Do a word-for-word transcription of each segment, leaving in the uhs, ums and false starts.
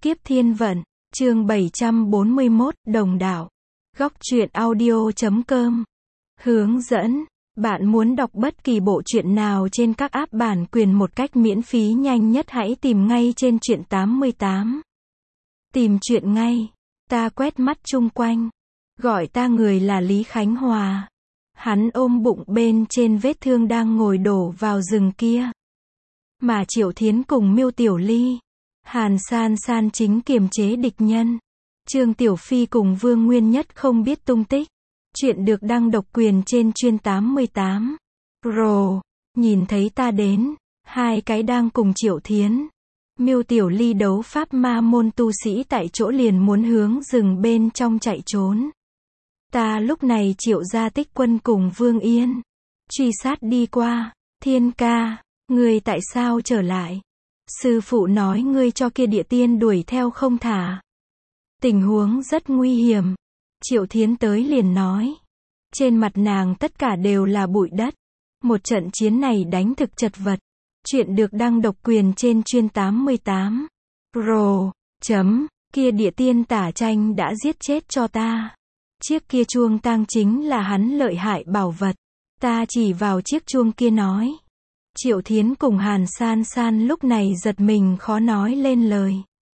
Kiếp Thiên Vận, chương bảy trăm bốn mươi mốt, Đồng Đạo. Góc truyện audio chấm com. Hướng dẫn. Bạn muốn đọc bất kỳ bộ truyện nào trên các app bản quyền một cách miễn phí nhanh nhất, hãy tìm ngay trên truyện tám mươi tám. Tìm truyện ngay. Ta quét mắt chung quanh. Gọi ta người là Lý Khánh Hòa. Hắn ôm bụng bên trên vết thương đang ngồi đổ vào rừng kia. Mà Triệu Thiến cùng Miêu Tiểu Ly, Hàn San San chính kiềm chế địch nhân. Trương Tiểu Phi cùng Vương Nguyên Nhất không biết tung tích. Chuyện được đăng độc quyền trên chuyên tám mươi tám. Rồ, nhìn thấy ta đến, hai cái đang cùng Triệu Thiến, Miêu Tiểu Ly đấu pháp ma môn tu sĩ tại chỗ liền muốn hướng rừng bên trong chạy trốn. Ta lúc này triệu ra Tích Quân cùng Vương Yên, truy sát đi qua. Thiên ca, ngươi tại sao trở lại? Sư phụ nói ngươi cho kia địa tiên đuổi theo không thả. Tình huống rất nguy hiểm. Triệu Thiến tới liền nói. Trên mặt nàng tất cả đều là bụi đất. Một trận chiến này đánh thực chật vật. Chuyện được đăng độc quyền trên chuyên tám mươi tám. Rồ, chấm, kia địa tiên tả tranh đã giết chết cho ta. Chiếc kia chuông tang chính là hắn lợi hại bảo vật. Ta chỉ vào chiếc chuông kia nói. Triệu Thiến cùng Hàn San San lúc này giật mình khó nói lên lời.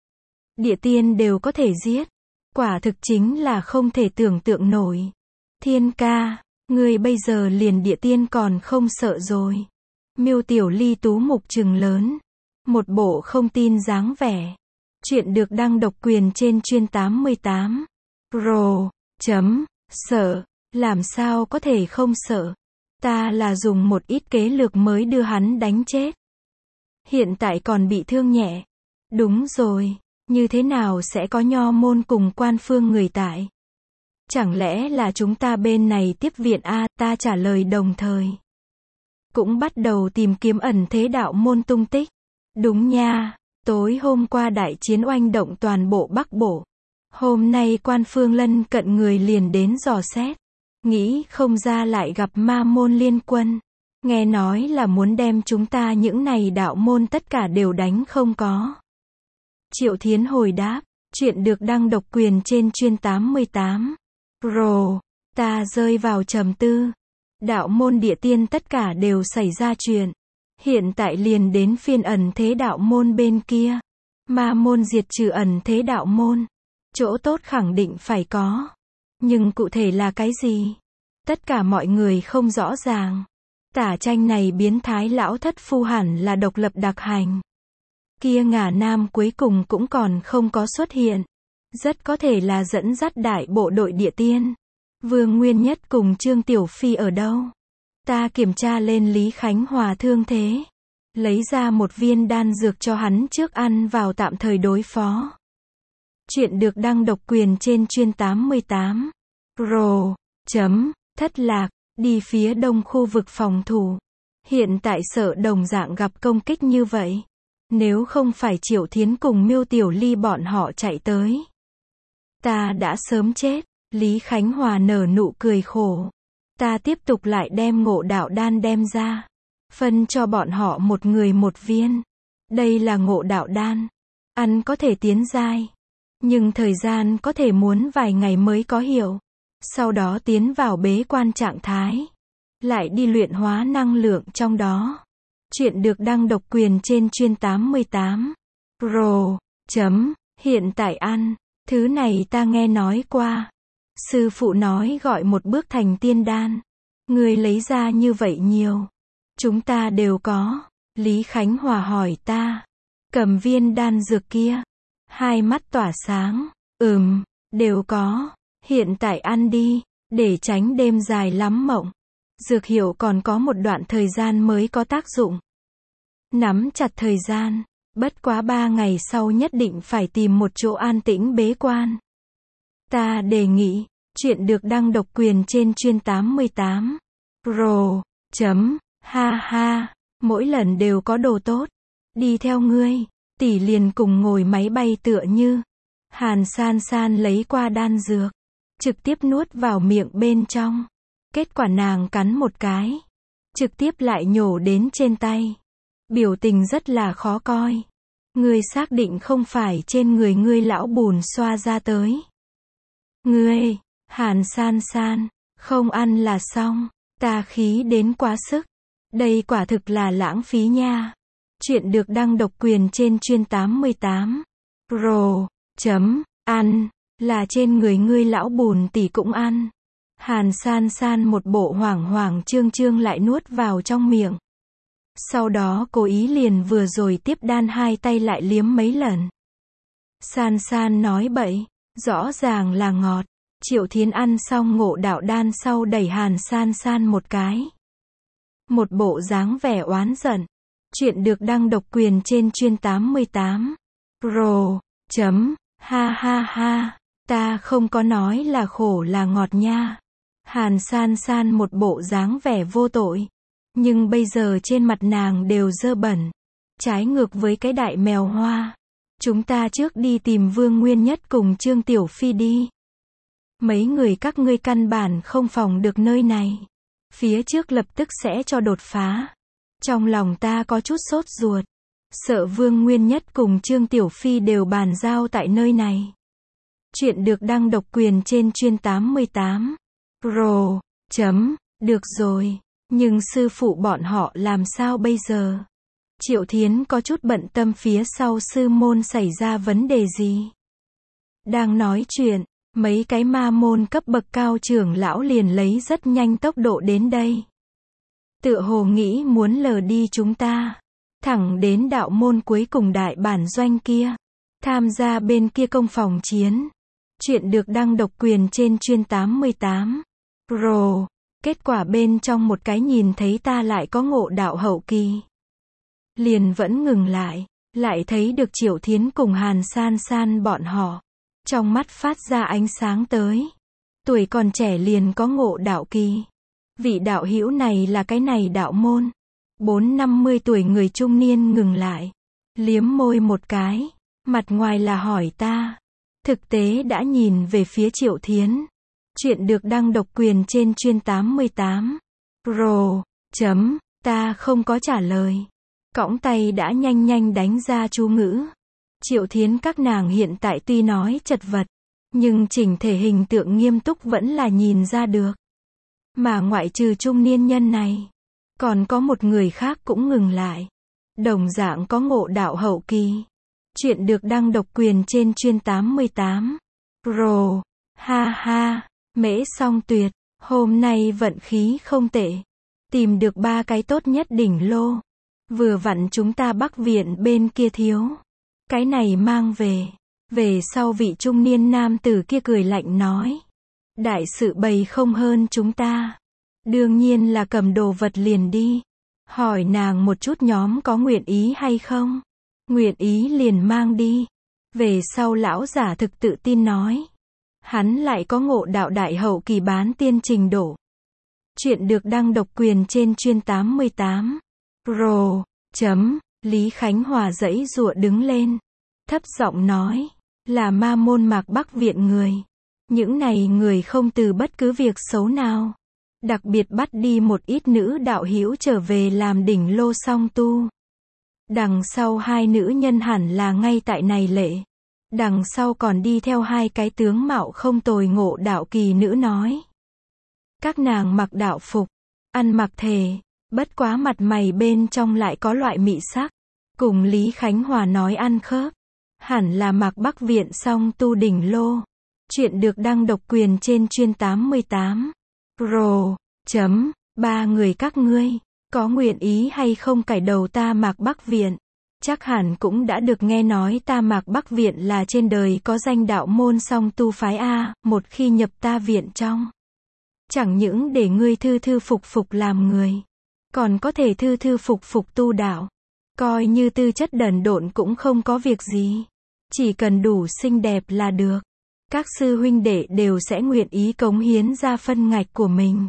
Địa tiên đều có thể giết. Quả thực chính là không thể tưởng tượng nổi. Thiên ca, ngươi bây giờ liền địa tiên còn không sợ rồi. Miêu Tiểu Ly tú mục trừng lớn. Một bộ không tin dáng vẻ. Chuyện được đăng độc quyền trên chuyên tám mươi tám. Rồ, chấm, sợ, làm sao có thể không sợ. Ta là dùng một ít kế lược mới đưa hắn đánh chết. Hiện tại còn bị thương nhẹ. Đúng rồi, như thế nào sẽ có nho môn cùng quan phương người tại? Chẳng lẽ là chúng ta bên này tiếp viện a? Ta trả lời đồng thời. Cũng bắt đầu tìm kiếm ẩn thế đạo môn tung tích. Đúng nha, tối hôm qua đại chiến oanh động toàn bộ Bắc Bộ. Hôm nay quan phương lân cận người liền đến dò xét. Nghĩ không ra lại gặp ma môn liên quân. Nghe nói là muốn đem chúng ta những này đạo môn tất cả đều đánh không có. Triệu Thiến hồi đáp. Chuyện được đăng độc quyền trên chuyên tám mươi tám. Rồ, ta rơi vào trầm tư. Đạo môn địa tiên tất cả đều xảy ra chuyện. Hiện tại liền đến phiên ẩn thế đạo môn bên kia. Ma môn diệt trừ ẩn thế đạo môn. Chỗ tốt khẳng định phải có. Nhưng cụ thể là cái gì? Tất cả mọi người không rõ ràng. Tả tranh này biến thái lão thất phu hẳn là độc lập đặc hành. Kia ngả nam cuối cùng cũng còn không có xuất hiện. Rất có thể là dẫn dắt đại bộ đội địa tiên. Vương Nguyên Nhất cùng Trương Tiểu Phi ở đâu? Ta kiểm tra lên Lý Khánh Hòa thương thế. Lấy ra một viên đan dược cho hắn trước ăn vào tạm thời đối phó. Chuyện được đăng độc quyền trên chuyên tám mươi tám. Rồ, chấm, thất lạc, đi phía đông khu vực phòng thủ. Hiện tại sợ đồng dạng gặp công kích như vậy. Nếu không phải Triệu Thiến cùng Miêu Tiểu Ly bọn họ chạy tới. Ta đã sớm chết. Lý Khánh Hòa nở nụ cười khổ. Ta tiếp tục lại đem ngộ đạo đan đem ra. Phân cho bọn họ một người một viên. Đây là ngộ đạo đan. Ăn có thể tiến giai. Nhưng thời gian có thể muốn vài ngày mới có hiệu. Sau đó tiến vào bế quan trạng thái. Lại đi luyện hóa năng lượng trong đó. Chuyện được đăng độc quyền trên chuyên tám mươi tám. Rồ, chấm, hiện tại ăn. Thứ này ta nghe nói qua. Sư phụ nói gọi một bước thành tiên đan. Người lấy ra như vậy nhiều. Chúng ta đều có. Lý Khánh Hòa hỏi ta. Cầm viên đan dược kia. Hai mắt tỏa sáng. Ừm, đều có. Hiện tại ăn đi. Để tránh đêm dài lắm mộng. Dược hiệu còn có một đoạn thời gian mới có tác dụng. Nắm chặt thời gian. Bất quá ba ngày sau nhất định phải tìm một chỗ an tĩnh bế quan. Ta đề nghị. Chuyện được đăng độc quyền trên chuyên tám mươi tám. Rồ, chấm, ha ha, mỗi lần đều có đồ tốt. Đi theo ngươi, tỷ liền cùng ngồi máy bay tựa như. Hàn San San lấy qua đan dược. Trực tiếp nuốt vào miệng bên trong. Kết quả nàng cắn một cái. Trực tiếp lại nhổ đến trên tay. Biểu tình rất là khó coi. Ngươi xác định không phải trên người ngươi lão bùn xoa ra tới. Ngươi, Hàn San San, không ăn là xong, ta khí đến quá sức. Đây quả thực là lãng phí nha. Chuyện được đăng độc quyền trên chuyên tám mươi tám. Rồ, chấm, ăn, là trên người ngươi lão bùn tỷ cũng ăn. Hàn San San một bộ hoảng hoảng trương trương lại nuốt vào trong miệng. Sau đó cố ý liền vừa rồi tiếp đan hai tay lại liếm mấy lần. San San nói bậy, rõ ràng là ngọt. Triệu Thiến ăn xong ngộ đạo đan sau đẩy Hàn San San một cái. Một bộ dáng vẻ oán giận. Chuyện được đăng độc quyền trên chuyên tám mươi tám. Rồ, chấm, ha ha ha, ta không có nói là khổ là ngọt nha. Hàn San San một bộ dáng vẻ vô tội. Nhưng bây giờ trên mặt nàng đều dơ bẩn. Trái ngược với cái đại mèo hoa. Chúng ta trước đi tìm Vương Nguyên Nhất cùng Trương Tiểu Phi đi. Mấy người các ngươi căn bản không phòng được nơi này. Phía trước lập tức sẽ cho đột phá. Trong lòng ta có chút sốt ruột. Sợ Vương Nguyên Nhất cùng Trương Tiểu Phi đều bàn giao tại nơi này. Chuyện được đăng độc quyền trên chuyên tám mươi tám. Rồ, chấm, được rồi. Nhưng sư phụ bọn họ làm sao bây giờ? Triệu Thiến có chút bận tâm phía sau sư môn xảy ra vấn đề gì. Đang nói chuyện, mấy cái ma môn cấp bậc cao trưởng lão liền lấy rất nhanh tốc độ đến đây. Tựa hồ nghĩ muốn lờ đi chúng ta. Thẳng đến đạo môn cuối cùng đại bản doanh kia. Tham gia bên kia công phòng chiến. Chuyện được đăng độc quyền trên chuyên tám mươi tám. Rồ. Kết quả bên trong một cái nhìn thấy ta lại có ngộ đạo hậu kỳ. Liền vẫn ngừng lại. Lại thấy được Triệu Thiến cùng Hàn San San bọn họ. Trong mắt phát ra ánh sáng tới. Tuổi còn trẻ liền có ngộ đạo kỳ. Vị đạo hữu này là cái này đạo môn. Bốn năm mươi tuổi người trung niên ngừng lại. Liếm môi một cái. Mặt ngoài là hỏi ta. Thực tế đã nhìn về phía Triệu Thiến. Chuyện được đăng độc quyền trên chuyên tám mươi tám. Rồ, chấm, ta không có trả lời. Cõng tay đã nhanh nhanh đánh ra chú ngữ. Triệu Thiến các nàng hiện tại tuy nói chật vật. Nhưng chỉnh thể hình tượng nghiêm túc vẫn là nhìn ra được. Mà ngoại trừ trung niên nhân này. Còn có một người khác cũng ngừng lại. Đồng dạng có ngộ đạo hậu kỳ. Chuyện được đăng độc quyền trên chuyên tám mươi tám. Rồ, ha ha, Mễ Song Tuyệt, hôm nay vận khí không tệ. Tìm được ba cái tốt nhất đỉnh lô. Vừa vặn chúng ta Bắc Viện bên kia thiếu. Cái này mang về. Về sau vị trung niên nam tử kia cười lạnh nói. Đại sự bày không hơn chúng ta. Đương nhiên là cầm đồ vật liền đi. Hỏi nàng một chút nhóm có nguyện ý hay không? Nguyện ý liền mang đi. Về sau lão giả thực tự tin nói. Hắn lại có ngộ đạo đại hậu kỳ bán tiên trình độ. Chuyện được đăng độc quyền trên chuyên tám mươi tám. Rồ, chấm, Lý Khánh Hòa giãy giụa đứng lên. Thấp giọng nói. Là ma môn Mạc Bắc Viện người. Những này người không từ bất cứ việc xấu nào. Đặc biệt bắt đi một ít nữ đạo hữu trở về làm đỉnh lô song tu. Đằng sau hai nữ nhân hẳn là ngay tại này lệ. Đằng sau còn đi theo hai cái tướng mạo không tồi ngộ đạo kỳ nữ nói. Các nàng mặc đạo phục, ăn mặc thề, bất quá mặt mày bên trong lại có loại mị sắc. Cùng Lý Khánh Hòa nói ăn khớp. Hẳn là Mạc Bắc Viện song tu đỉnh lô. Chuyện được đăng độc quyền trên chuyên tám mươi tám. Rồ, chấm, ba người các ngươi, có nguyện ý hay không cải đầu ta Mạc Bắc Viện? Chắc hẳn cũng đã được nghe nói ta Mạc Bắc Viện là trên đời có danh đạo môn song tu phái A, một khi nhập ta viện trong. Chẳng những để ngươi thư thư phục phục làm người, còn có thể thư thư phục phục tu đạo. Coi như tư chất đần độn cũng không có việc gì. Chỉ cần đủ xinh đẹp là được. Các sư huynh đệ đều sẽ nguyện ý cống hiến ra phân ngạch của mình.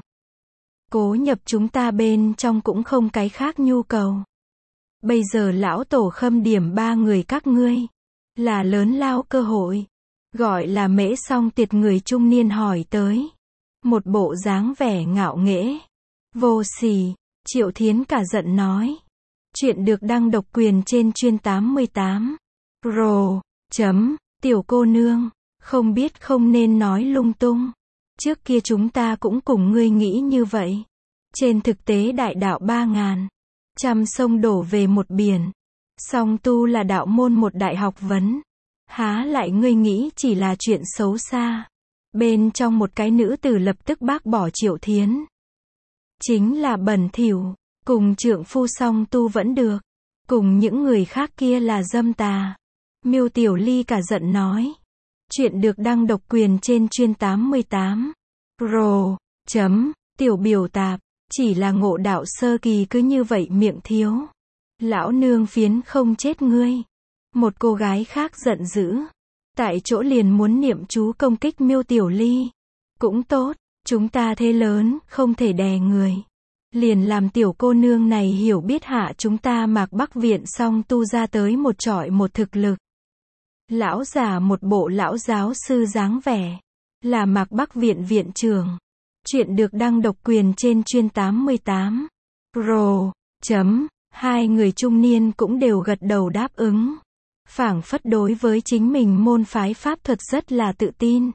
Cố nhập chúng ta bên trong cũng không cái khác nhu cầu. Bây giờ lão tổ khâm điểm ba người các ngươi. Là lớn lao cơ hội. Gọi là Mễ Song Tiệt người trung niên hỏi tới. Một bộ dáng vẻ ngạo nghễ. Vô sỉ. Triệu Thiến cả giận nói. Chuyện được đăng độc quyền trên chuyên tám mươi tám. Pro. Chấm. Tiểu cô nương, không biết không nên nói lung tung. Trước kia chúng ta cũng cùng ngươi nghĩ như vậy. Trên thực tế đại đạo ba ngàn. Trăm sông đổ về một biển. Song tu là đạo môn một đại học vấn. Há lại ngươi nghĩ chỉ là chuyện xấu xa. Bên trong một cái nữ tử lập tức bác bỏ Triệu Thiến. Chính là bẩn thỉu. Cùng trượng phu song tu vẫn được. Cùng những người khác kia là dâm tà. Miêu Tiểu Ly cả giận nói. Chuyện được đăng độc quyền trên chuyên tám mươi tám. Pro. Chấm. Tiểu biểu tạp. Chỉ là ngộ đạo sơ kỳ cứ như vậy miệng thiếu. Lão nương phiến không chết ngươi. Một cô gái khác giận dữ. Tại chỗ liền muốn niệm chú công kích Miêu Tiểu Ly. Cũng tốt. Chúng ta thế lớn, không thể đè người. Liền làm tiểu cô nương này hiểu biết hạ chúng ta Mạc Bắc Viện song tu ra tới một trọi một thực lực. Lão già một bộ lão giáo sư dáng vẻ. Là Mạc Bắc Viện viện trưởng. Chuyện được đăng độc quyền trên chuyên tám mươi tám. Pro. Chấm. Hai người trung niên cũng đều gật đầu đáp ứng. Phảng phất đối với chính mình môn phái pháp thuật rất là tự tin.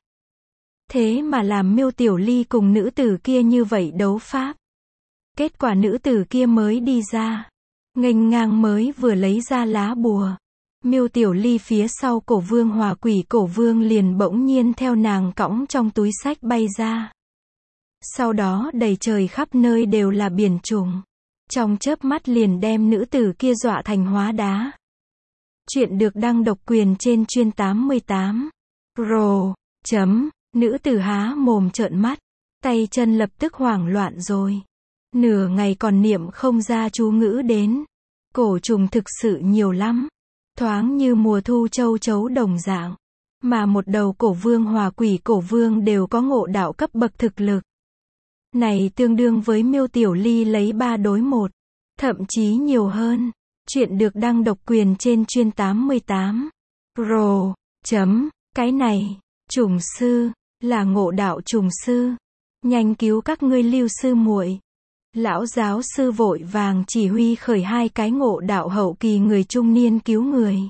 Thế mà làm Miêu Tiểu Ly cùng nữ tử kia như vậy đấu pháp. Kết quả nữ tử kia mới đi ra. Nghênh ngang mới vừa lấy ra lá bùa. Miêu Tiểu Ly phía sau cổ vương hỏa quỷ cổ vương liền bỗng nhiên theo nàng cõng trong túi sách bay ra. Sau đó đầy trời khắp nơi đều là biển trùng. Trong chớp mắt liền đem nữ tử kia dọa thành hóa đá. Chuyện được đăng độc quyền trên chuyên tám mươi tám. Pro. Chấm. Nữ tử há mồm trợn mắt. Tay chân lập tức hoảng loạn rồi. Nửa ngày còn niệm không ra chú ngữ đến. Cổ trùng thực sự nhiều lắm. Thoáng như mùa thu châu chấu đồng dạng. Mà một đầu cổ vương hỏa quỷ cổ vương đều có ngộ đạo cấp bậc thực lực. Này tương đương với Miêu Tiểu Ly lấy ba đối một. Thậm chí nhiều hơn. Chuyện được đăng độc quyền trên chuyên tám mươi tám. Pro. Chấm. Cái này. Trùng sư. Là ngộ đạo trùng sư. Nhanh cứu các ngươi Lưu sư muội. Lão giáo sư vội vàng chỉ huy khởi hai cái ngộ đạo hậu kỳ người trung niên cứu người.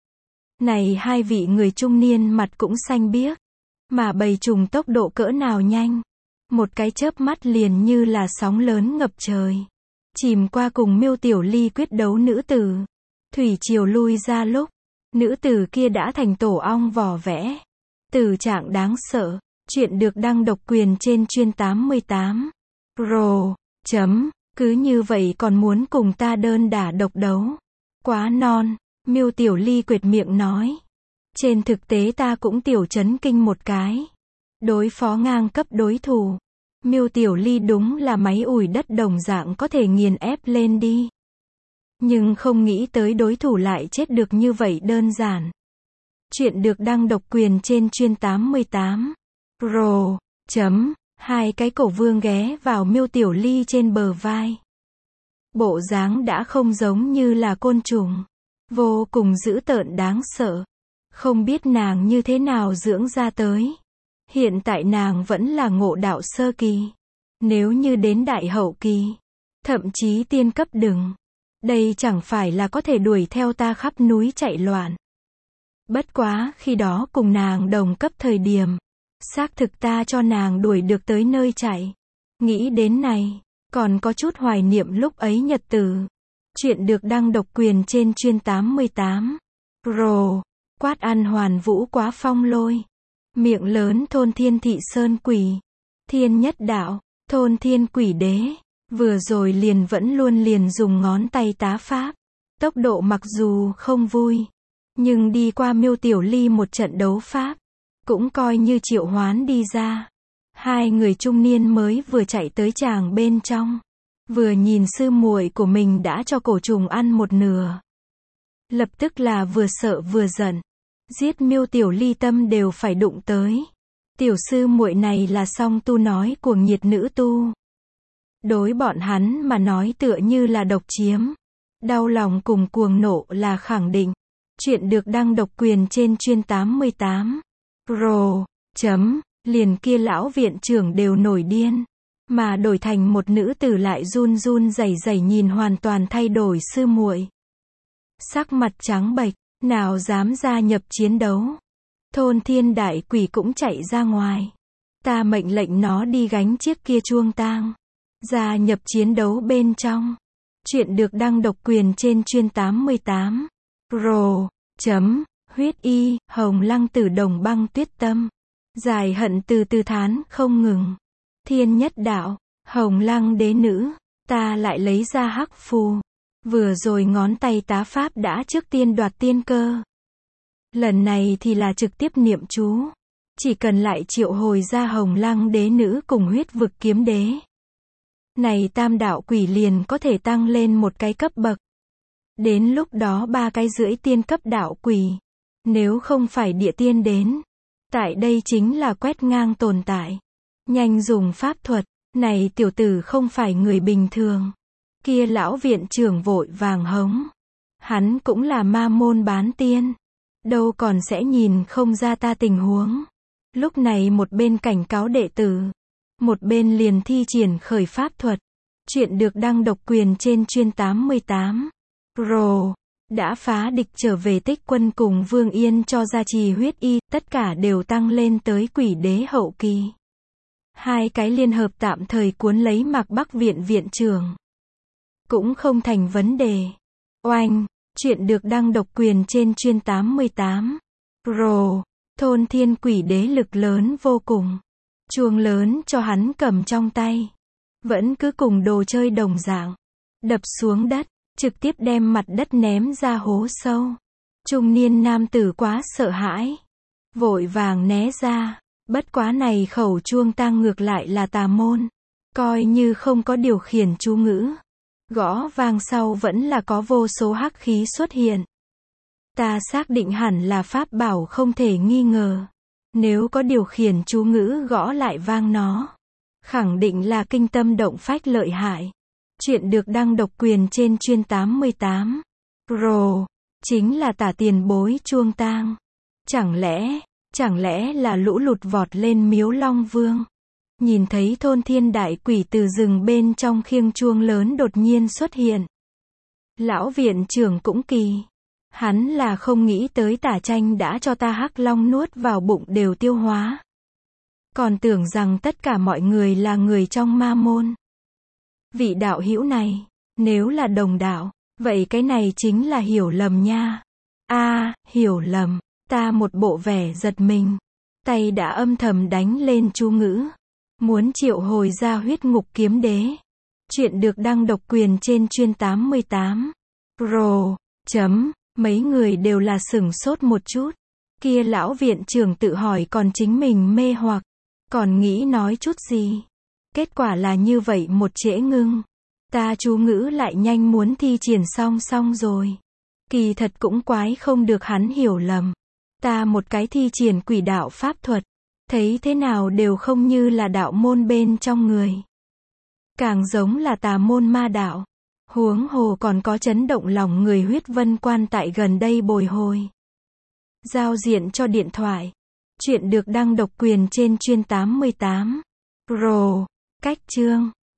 Này hai vị người trung niên mặt cũng xanh biếc. Mà bầy trùng tốc độ cỡ nào nhanh. Một cái chớp mắt liền như là sóng lớn ngập trời. Chìm qua cùng Miêu Tiểu Ly quyết đấu nữ tử. Thủy triều lui ra lúc. Nữ tử kia đã thành tổ ong vỏ vẽ. Tử trạng đáng sợ. Chuyện được đăng độc quyền trên chuyên tám mươi tám. Pro. Chấm. Cứ như vậy còn muốn cùng ta đơn đả độc đấu. Quá non. Miêu Tiểu Ly quệt miệng nói. Trên thực tế ta cũng tiểu chấn kinh một cái. Đối phó ngang cấp đối thủ. Miêu Tiểu Ly đúng là máy ủi đất đồng dạng có thể nghiền ép lên đi. Nhưng không nghĩ tới đối thủ lại chết được như vậy đơn giản. Chuyện được đăng độc quyền trên chuyên tám mươi tám. Pro. Chấm. Hai cái cổ vương ghé vào Miêu Tiểu Ly trên bờ vai. Bộ dáng đã không giống như là côn trùng. Vô cùng dữ tợn đáng sợ. Không biết nàng như thế nào dưỡng ra tới. Hiện tại nàng vẫn là ngộ đạo sơ kỳ. Nếu như đến đại hậu kỳ. Thậm chí tiên cấp đừng. Đây chẳng phải là có thể đuổi theo ta khắp núi chạy loạn. Bất quá khi đó cùng nàng đồng cấp thời điểm. Xác thực ta cho nàng đuổi được tới nơi chạy. Nghĩ đến này. Còn có chút hoài niệm lúc ấy nhật tử. Chuyện được đăng độc quyền trên chuyên tám mươi tám. Pro. Quát ăn hoàn vũ quá phong lôi. Miệng lớn thôn thiên thị sơn quỷ. Thiên nhất đạo. Thôn thiên quỷ đế. Vừa rồi liền vẫn luôn liền dùng ngón tay tá pháp. Tốc độ mặc dù không vui. Nhưng đi qua Miêu Tiểu Ly một trận đấu pháp. Cũng coi như triệu hoán đi ra. Hai người trung niên mới vừa chạy tới tràng bên trong. Vừa nhìn sư muội của mình đã cho cổ trùng ăn một nửa. Lập tức là vừa sợ vừa giận. Giết Miêu Tiểu Ly tâm đều phải đụng tới. Tiểu sư muội này là song tu nói cuồng nhiệt nữ tu. Đối bọn hắn mà nói tựa như là độc chiếm. Đau lòng cùng cuồng nộ là khẳng định. Chuyện được đăng độc quyền trên chuyên tám mươi tám. Pro. Chấm. Liền kia lão viện trưởng đều nổi điên. mà đổi thành một nữ tử lại run run rẩy rẩy nhìn hoàn toàn thay đổi sư muội. Sắc mặt trắng bệch, nào dám gia nhập chiến đấu. Thôn thiên đại quỷ cũng chạy ra ngoài. Ta mệnh lệnh nó đi gánh chiếc kia chuông tang, gia nhập chiến đấu bên trong. Chuyện được đăng độc quyền trên chuyên tám mươi tám. Rồ, chấm, huyết y, hồng lăng tử đồng băng tuyết tâm. Giải hận từ từ thán không ngừng. Thiên nhất đạo, hồng lăng đế nữ, ta lại lấy ra hắc phù. Vừa rồi ngón tay tá pháp đã trước tiên đoạt tiên cơ. Lần này thì là trực tiếp niệm chú. Chỉ cần lại triệu hồi ra hồng lăng đế nữ cùng huyết vực kiếm đế. Này tam đạo quỷ liền có thể tăng lên một cái cấp bậc. Đến lúc đó ba cái rưỡi tiên cấp đạo quỷ. Nếu không phải địa tiên đến. Tại đây chính là quét ngang tồn tại. Nhanh dùng pháp thuật. Này tiểu tử không phải người bình thường. Kia lão viện trưởng vội vàng hống. Hắn cũng là ma môn bán tiên. Đâu còn sẽ nhìn không ra ta tình huống. Lúc này một bên cảnh cáo đệ tử. Một bên liền thi triển khởi pháp thuật. Chuyện được đăng độc quyền trên chuyên tám mươi tám. Rồ, đã phá địch trở về tích quân cùng Vương Yên cho gia trì huyết y, tất cả đều tăng lên tới quỷ đế hậu kỳ. Hai cái liên hợp tạm thời cuốn lấy Mạc Bắc viện viện trưởng. Cũng không thành vấn đề. Oanh, chuyện được đăng độc quyền trên chuyên tám mươi tám. Rồ, thôn thiên quỷ đế lực lớn vô cùng. Chuông lớn cho hắn cầm trong tay. Vẫn cứ cùng đồ chơi đồng dạng. Đập xuống đất, trực tiếp đem mặt đất ném ra hố sâu. Trung niên nam tử quá sợ hãi. Vội vàng né ra. Bất quá này khẩu chuông tang ngược lại là tà môn. Coi như không có điều khiển chú ngữ. Gõ vang sau vẫn là có vô số hắc khí xuất hiện. Ta xác định hẳn là pháp bảo không thể nghi ngờ. Nếu có điều khiển chú ngữ gõ lại vang nó. Khẳng định là kinh tâm động phách lợi hại. Chuyện được đăng độc quyền trên chuyên tám mươi tám. Rồ, chính là tả tiền bối chuông tang. Chẳng lẽ, chẳng lẽ là lũ lụt vọt lên miếu Long Vương. Nhìn thấy thôn thiên đại quỷ từ rừng bên trong khiêng chuông lớn đột nhiên xuất hiện. Lão viện trưởng cũng kỳ. Hắn là không nghĩ tới tả tranh đã cho ta hắc long nuốt vào bụng đều tiêu hóa. Còn tưởng rằng tất cả mọi người là người trong ma môn. Vị đạo hữu này, nếu là đồng đạo, vậy cái này chính là hiểu lầm nha. A, à, hiểu lầm, ta một bộ vẻ giật mình. Tay đã âm thầm đánh lên chú ngữ. Muốn triệu hồi ra huyết ngục kiếm đế. Chuyện được đăng độc quyền trên chuyên tám mươi tám. Rồ, chấm, mấy người đều là sửng sốt một chút. Kia lão viện trưởng tự hỏi còn chính mình mê hoặc. Còn nghĩ nói chút gì. Kết quả là như vậy một trễ ngưng. Ta chú ngữ lại nhanh muốn thi triển xong xong rồi. Kỳ thật cũng quái không được hắn hiểu lầm. Ta một cái thi triển quỷ đạo pháp thuật. Thấy thế nào đều không như là đạo môn bên trong người. Càng giống là tà môn ma đạo. Huống hồ còn có chấn động lòng người huyết vân quan tại gần đây bồi hồi. Giao diện cho điện thoại. Chuyện được đăng độc quyền trên chuyên tám mươi tám. Rồ, cách chương.